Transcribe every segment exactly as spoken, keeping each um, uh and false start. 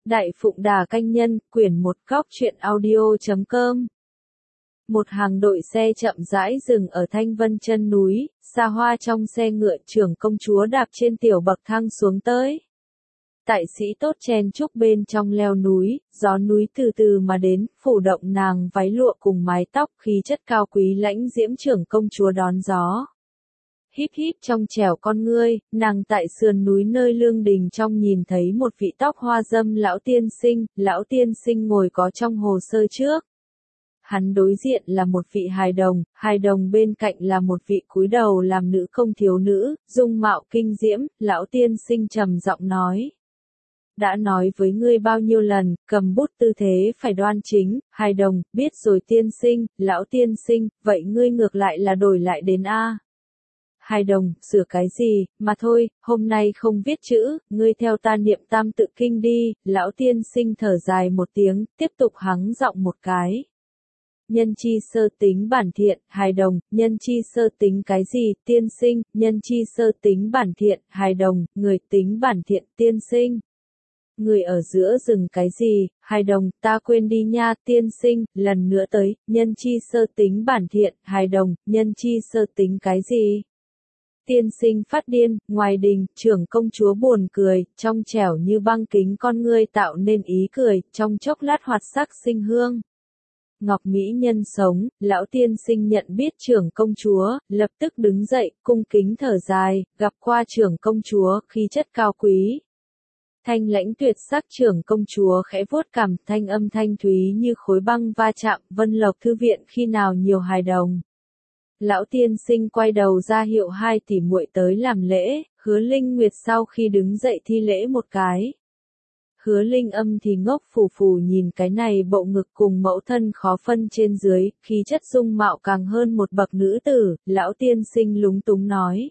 Đại Phụng Đà Canh Nhân, quyển một góc truyện audio chấm com. Một hàng đội xe chậm rãi dừng ở Thanh Vân chân núi, xa hoa trong xe ngựa trưởng công chúa đạp trên tiểu bậc thang xuống tới. Tại sĩ tốt chen chúc bên trong leo núi, gió núi từ từ mà đến, phủ động nàng váy lụa cùng mái tóc khí chất cao quý lãnh diễm trưởng công chúa đón gió. Híp híp trong trẻo con ngươi, nàng tại sườn núi nơi lương đình trong nhìn thấy một vị tóc hoa dâm lão tiên sinh, lão tiên sinh ngồi có trong hồ sơ trước. Hắn đối diện là một vị hài đồng, hài đồng bên cạnh là một vị cúi đầu làm nữ công thiếu nữ, dung mạo kinh diễm, lão tiên sinh trầm giọng nói. Đã nói với ngươi bao nhiêu lần, cầm bút tư thế phải đoan chính, hài đồng, biết rồi tiên sinh, lão tiên sinh, vậy ngươi ngược lại là đổi lại đến A. Hài đồng, sửa cái gì, mà thôi, hôm nay không viết chữ, ngươi theo ta niệm tam tự kinh đi, lão tiên sinh thở dài một tiếng, tiếp tục hắng giọng một cái. Nhân chi sơ tính bản thiện, hài đồng, nhân chi sơ tính cái gì, tiên sinh, nhân chi sơ tính bản thiện, hài đồng, người tính bản thiện, tiên sinh. Người ở giữa rừng cái gì, hài đồng, ta quên đi nha, tiên sinh, lần nữa tới, nhân chi sơ tính bản thiện, hài đồng, nhân chi sơ tính cái gì. Tiên sinh phát điên, ngoài đình, trưởng công chúa buồn cười, trong trẻo như băng kính con ngươi tạo nên ý cười, trong chốc lát hoạt sắc sinh hương. Ngọc Mỹ nhân sống, lão tiên sinh nhận biết trưởng công chúa, lập tức đứng dậy, cung kính thở dài, gặp qua trưởng công chúa, khí chất cao quý. Thanh lãnh tuyệt sắc trưởng công chúa khẽ vuốt cằm, thanh âm thanh thúy như khối băng va chạm, Vân Lộc thư viện khi nào nhiều hài đồng. Lão tiên sinh quay đầu ra hiệu hai tỷ muội tới làm lễ, Hứa Linh Nguyệt sau khi đứng dậy thi lễ một cái. Hứa Linh Âm thì ngốc phù phù nhìn cái này bộ ngực cùng mẫu thân khó phân trên dưới, khí chất dung mạo càng hơn một bậc nữ tử, lão tiên sinh lúng túng nói.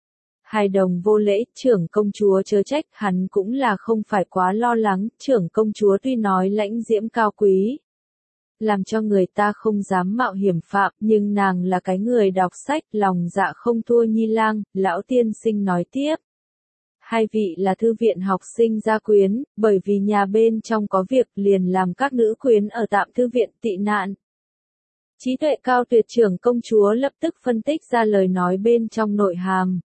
Hài đồng vô lễ, trưởng công chúa chớ trách, hắn cũng là không phải quá lo lắng, trưởng công chúa tuy nói lãnh diễm cao quý. Làm cho người ta không dám mạo hiểm phạm, nhưng nàng là cái người đọc sách, lòng dạ không thua Nhi Lang, lão tiên sinh nói tiếp. Hai vị là thư viện học sinh gia quyến, bởi vì nhà bên trong có việc liền làm các nữ quyến ở tạm thư viện tị nạn. Trí tuệ cao tuyệt trưởng công chúa lập tức phân tích ra lời nói bên trong nội hàm.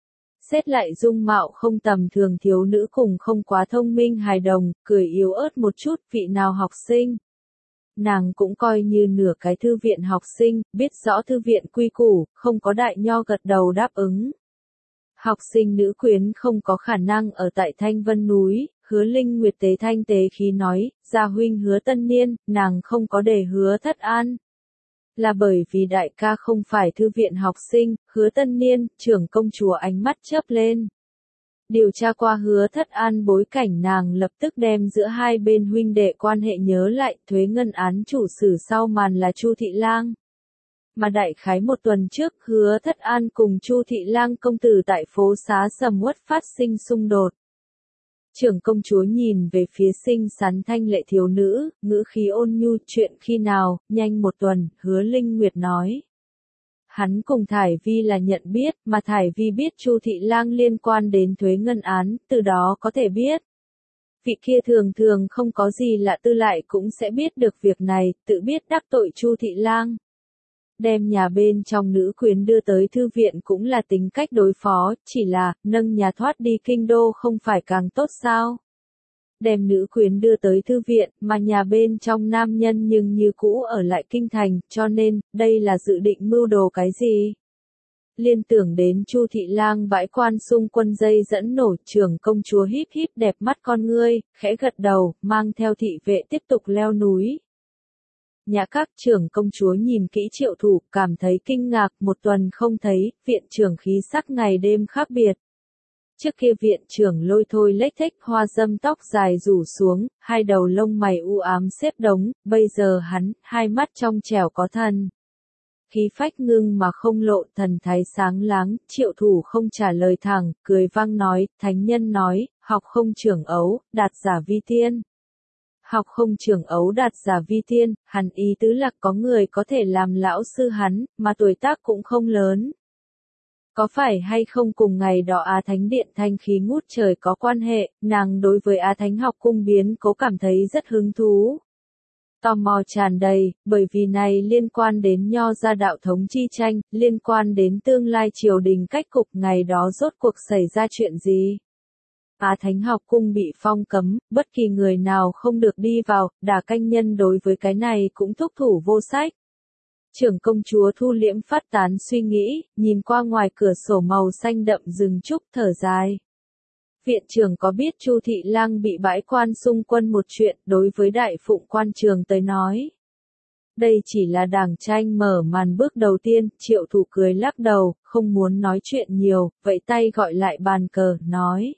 Xét lại dung mạo không tầm thường thiếu nữ cùng không quá thông minh hài đồng, cười yếu ớt một chút, vị nào học sinh. Nàng cũng coi như nửa cái thư viện học sinh, biết rõ thư viện quy củ, không có đại nho gật đầu đáp ứng. Học sinh nữ quyến không có khả năng ở tại Thanh Vân núi, Hứa Linh Nguyệt tế thanh tế khí nói, gia huynh Hứa Tân Niên, nàng không có để Hứa Thất An. Là bởi vì đại ca không phải thư viện học sinh, Hứa Tân Niên, trưởng công chúa ánh mắt chớp lên. Điều tra qua Hứa Thất An bối cảnh nàng lập tức đem giữa hai bên huynh đệ quan hệ nhớ lại, thuế ngân án chủ sử sau màn là Chu Thị Lang. Mà đại khái một tuần trước, Hứa Thất An cùng Chu Thị Lang công tử tại phố xá sầm uất phát sinh xung đột. Trưởng công chúa nhìn về phía xinh xắn thanh lệ thiếu nữ, ngữ khí ôn nhu, chuyện khi nào, nhanh một tuần, Hứa Linh Nguyệt nói. Hắn cùng Thải Vi là nhận biết, mà Thải Vi biết Chu Thị Lang liên quan đến thuế ngân án, từ đó có thể biết. Vị kia thường thường không có gì lạ tư lại cũng sẽ biết được việc này, tự biết đắc tội Chu Thị Lang. Đem nhà bên trong nữ quyến đưa tới thư viện cũng là tính cách đối phó, chỉ là, nâng nhà thoát đi kinh đô không phải càng tốt sao. Đem nữ quyến đưa tới thư viện, mà nhà bên trong nam nhân nhưng như cũ ở lại kinh thành, cho nên, đây là dự định mưu đồ cái gì? Liên tưởng đến Chu Thị Lang bãi quan xung quân dây dẫn nổ, trưởng công chúa híp híp đẹp mắt con ngươi, khẽ gật đầu, mang theo thị vệ tiếp tục leo núi. Nhà các trưởng công chúa nhìn kỹ Triệu Thủ, cảm thấy kinh ngạc, một tuần không thấy, viện trưởng khí sắc ngày đêm khác biệt. Trước kia viện trưởng lôi thôi lếch thếch, hoa dâm tóc dài rủ xuống, hai đầu lông mày u ám xếp đống, bây giờ hắn, hai mắt trong trẻo có thần. Khí phách ngưng mà không lộ, thần thái sáng láng, Triệu Thủ không trả lời thẳng, cười vang nói, thánh nhân nói, học không trưởng ấu, đạt giả vi tiên. Học không trưởng ấu đạt giả vi tiên, hắn ý tứ là có người có thể làm lão sư hắn, mà tuổi tác cũng không lớn. Có phải hay không cùng ngày đó Á Thánh Điện thanh khí ngút trời có quan hệ, nàng đối với Á Thánh học cung biến cố cảm thấy rất hứng thú. Tò mò tràn đầy, bởi vì này liên quan đến nho gia đạo thống chi tranh, liên quan đến tương lai triều đình cách cục ngày đó rốt cuộc xảy ra chuyện gì. Á Thánh học cung bị phong cấm, bất kỳ người nào không được đi vào, Đả Canh Nhân đối với cái này cũng thúc thủ vô sách. Trưởng công chúa thu liễm phát tán suy nghĩ, nhìn qua ngoài cửa sổ màu xanh đậm rừng trúc thở dài. Viện trưởng có biết Chu Thị Lang bị bãi quan xung quân một chuyện đối với đại phụng quan trường tới nói. Đây chỉ là đảng tranh mở màn bước đầu tiên, Triệu Thủ cười lắc đầu, không muốn nói chuyện nhiều, vậy tay gọi lại bàn cờ, nói.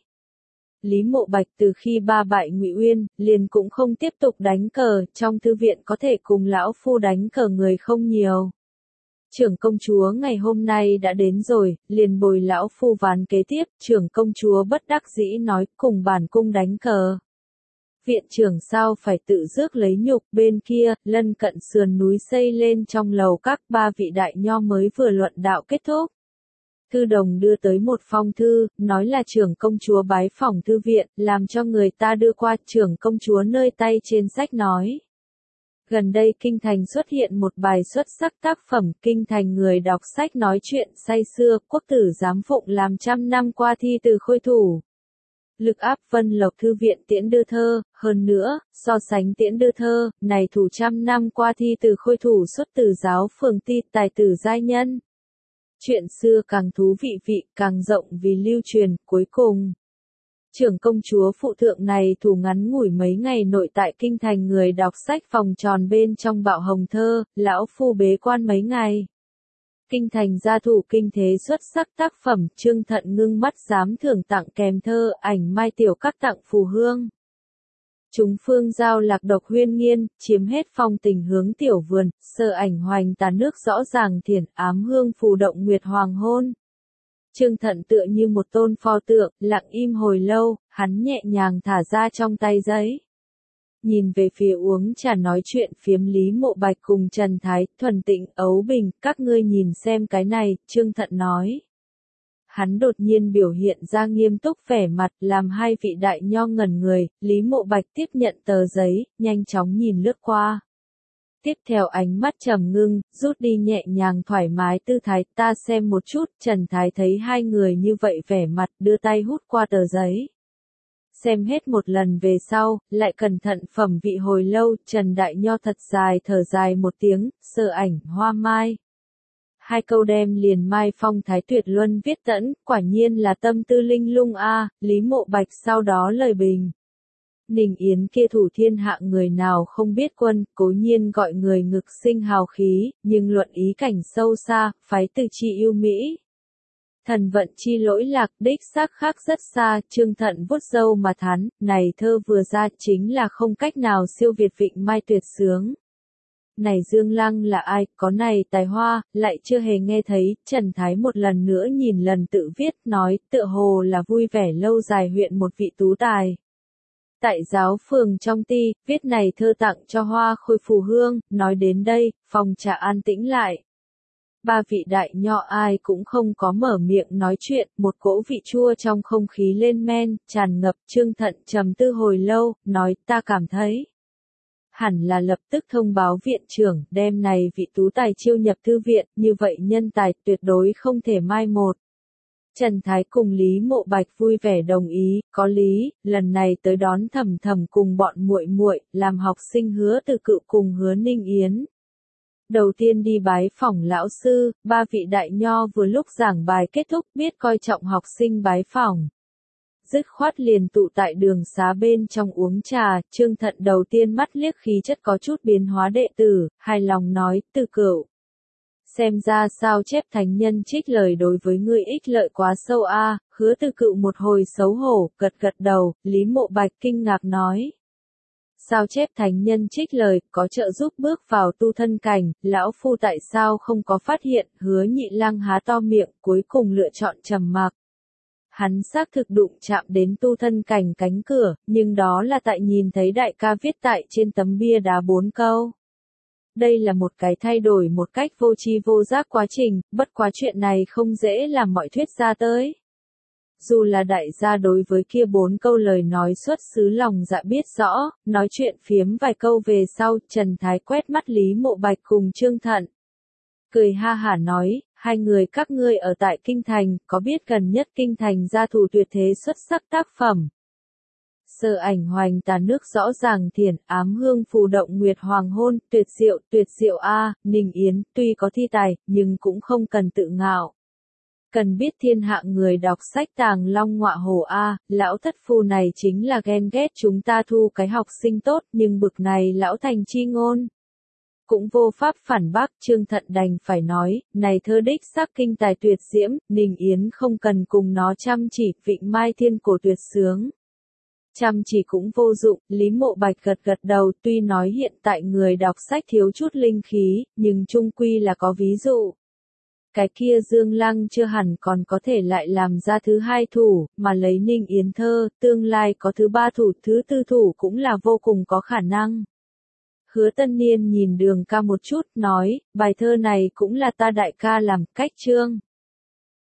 Lý Mộ Bạch từ khi ba bại Ngụy Uyên, liền cũng không tiếp tục đánh cờ, trong thư viện có thể cùng lão phu đánh cờ người không nhiều. Trưởng công chúa ngày hôm nay đã đến rồi, liền bồi lão phu ván kế tiếp, trưởng công chúa bất đắc dĩ nói cùng bản cung đánh cờ. Viện trưởng sao phải tự rước lấy nhục, bên kia, lân cận sườn núi xây lên trong lầu các ba vị đại nho mới vừa luận đạo kết thúc. Thư đồng đưa tới một phong thư, nói là trưởng công chúa bái phỏng thư viện, làm cho người ta đưa qua trưởng công chúa nơi tay trên sách nói. Gần đây Kinh Thành xuất hiện một bài xuất sắc tác phẩm, Kinh Thành người đọc sách nói chuyện say xưa, quốc tử giám phụng làm trăm năm qua thi từ khôi thủ. Lực áp Vân Lộc thư viện tiễn đưa thơ, hơn nữa, so sánh tiễn đưa thơ, này thủ trăm năm qua thi từ khôi thủ xuất từ giáo phường ti tài tử giai nhân. Chuyện xưa càng thú vị vị, càng rộng vì lưu truyền, cuối cùng. Trưởng công chúa phụ thượng này thủ ngắn ngủi mấy ngày nội tại Kinh Thành người đọc sách vòng tròn bên trong bạo hồng thơ, lão phu bế quan mấy ngày. Kinh Thành gia thủ kinh thế xuất sắc tác phẩm, Trương Thận ngưng mắt dám thưởng tặng kèm thơ, ảnh Mai Tiểu các tặng phù hương. Chúng phương giao lạc độc huyên nghiên, chiếm hết phong tình hướng tiểu vườn, sơ ảnh hoành tà nước rõ ràng thiển, ám hương phù động nguyệt hoàng hôn. Trương Thận tựa như một tôn pho tượng, lặng im hồi lâu, hắn nhẹ nhàng thả ra trong tay giấy. Nhìn về phía uống trà nói chuyện phiếm Lý Mộ Bạch cùng Trần Thái, Thuần Tịnh, Ấu Bình, các ngươi nhìn xem cái này, Trương Thận nói. Hắn đột nhiên biểu hiện ra nghiêm túc vẻ mặt, làm hai vị đại nho ngẩn người, Lý Mộ Bạch tiếp nhận tờ giấy, nhanh chóng nhìn lướt qua. Tiếp theo ánh mắt trầm ngưng, rút đi nhẹ nhàng thoải mái tư thái, ta xem một chút, Trần Thái thấy hai người như vậy vẻ mặt, đưa tay hút qua tờ giấy. Xem hết một lần về sau, lại cẩn thận phẩm vị hồi lâu, Trần Đại Nho thật dài thở dài một tiếng, sơ ảnh hoa mai. Hai câu đem liền Mai Phong Thái Tuyệt Luân viết tẫn, quả nhiên là tâm tư linh lung a. Lý Mộ Bạch sau đó lời bình. Ninh Yến kia thủ thiên hạ người nào không biết quân, cố nhiên gọi người ngực sinh hào khí, nhưng luận ý cảnh sâu xa, phái từ chi yêu Mỹ. Thần vận chi lỗi lạc, đích xác khác rất xa, Trương Thận vuốt râu mà thán, này thơ vừa ra chính là không cách nào siêu việt Vịnh Mai tuyệt sướng. Này Dương Lăng là ai, có này tài hoa, lại chưa hề nghe thấy, Trần Thái một lần nữa nhìn lần tự viết, nói, tựa hồ là vui vẻ lâu dài huyện một vị tú tài. Tại giáo phường trong ti, viết này thơ tặng cho hoa khôi phù hương, nói đến đây, phòng trà an tĩnh lại. Ba vị đại nho ai cũng không có mở miệng nói chuyện, một cỗ vị chua trong không khí lên men, tràn ngập. Trương Thận trầm tư hồi lâu, nói ta cảm thấy. Hẳn là lập tức thông báo viện trưởng, đem này vị tú tài chiêu nhập thư viện, như vậy nhân tài tuyệt đối không thể mai một. Trần Thái cùng Lý Mộ Bạch vui vẻ đồng ý, có lý, lần này tới đón Thầm Thầm cùng bọn muội muội, làm học sinh Hứa Từ Cự cùng Hứa Ninh Yến. Đầu tiên đi bái phỏng lão sư, ba vị đại nho vừa lúc giảng bài kết thúc biết coi trọng học sinh bái phỏng. Dứt khoát liền tụ tại đường xá bên trong uống trà, Trương Thận đầu tiên mắt liếc khí chất có chút biến hóa đệ tử, hài lòng nói, Từ Cửu. Xem ra sao chép thánh nhân trích lời đối với ngươi ích lợi quá sâu a. Hứa Từ Cựu một hồi xấu hổ, gật gật đầu, Lý Mộ Bạch kinh ngạc nói. Sao chép thánh nhân trích lời, có trợ giúp bước vào tu thân cảnh, lão phu tại sao không có phát hiện, Hứa Nhị Lăng há to miệng, cuối cùng lựa chọn trầm mặc. Hắn xác thực đụng chạm đến tu thân cảnh cánh cửa, nhưng đó là tại nhìn thấy đại ca viết tại trên tấm bia đá bốn câu. đây là một cái thay đổi một cách vô tri vô giác quá trình, bất quá chuyện này không dễ làm mọi thuyết ra tới. Dù là đại gia đối với kia bốn câu lời nói xuất xứ lòng dạ biết rõ, nói chuyện phiếm vài câu về sau, Trần Thái quét mắt Lý Mộ Bạch cùng Trương Thận. Cười ha hả nói, hai người các ngươi ở tại Kinh Thành, có biết gần nhất Kinh Thành gia thủ tuyệt thế xuất sắc tác phẩm. Sở ảnh hoành tà nước rõ ràng thiền, ám hương phù động nguyệt hoàng hôn, tuyệt diệu, tuyệt diệu a, Ninh Yến, tuy có thi tài, nhưng cũng không cần tự ngạo. Cần biết thiên hạ người đọc sách tàng long ngọa hổ a, lão thất phu này chính là ghen ghét chúng ta thu cái học sinh tốt, nhưng bực này lão thành chi ngôn. Cũng vô pháp phản bác, Trương Thận đành phải nói, này thơ đích xác kinh tài tuyệt diễm, Ninh Yến không cần cùng nó chăm chỉ, vịnh mai thiên cổ tuyệt sướng. Chăm chỉ cũng vô dụng, Lý Mộ Bạch gật gật đầu, tuy nói hiện tại người đọc sách thiếu chút linh khí, nhưng chung quy là có ví dụ. Cái kia Dương Lăng chưa hẳn còn có thể lại làm ra thứ hai thủ, mà lấy Ninh Yến thơ, tương lai có thứ ba thủ, thứ tư thủ cũng là vô cùng có khả năng. Hứa Tân Niên nhìn Đường Ca một chút, nói, bài thơ này cũng là ta đại ca làm, cách chương.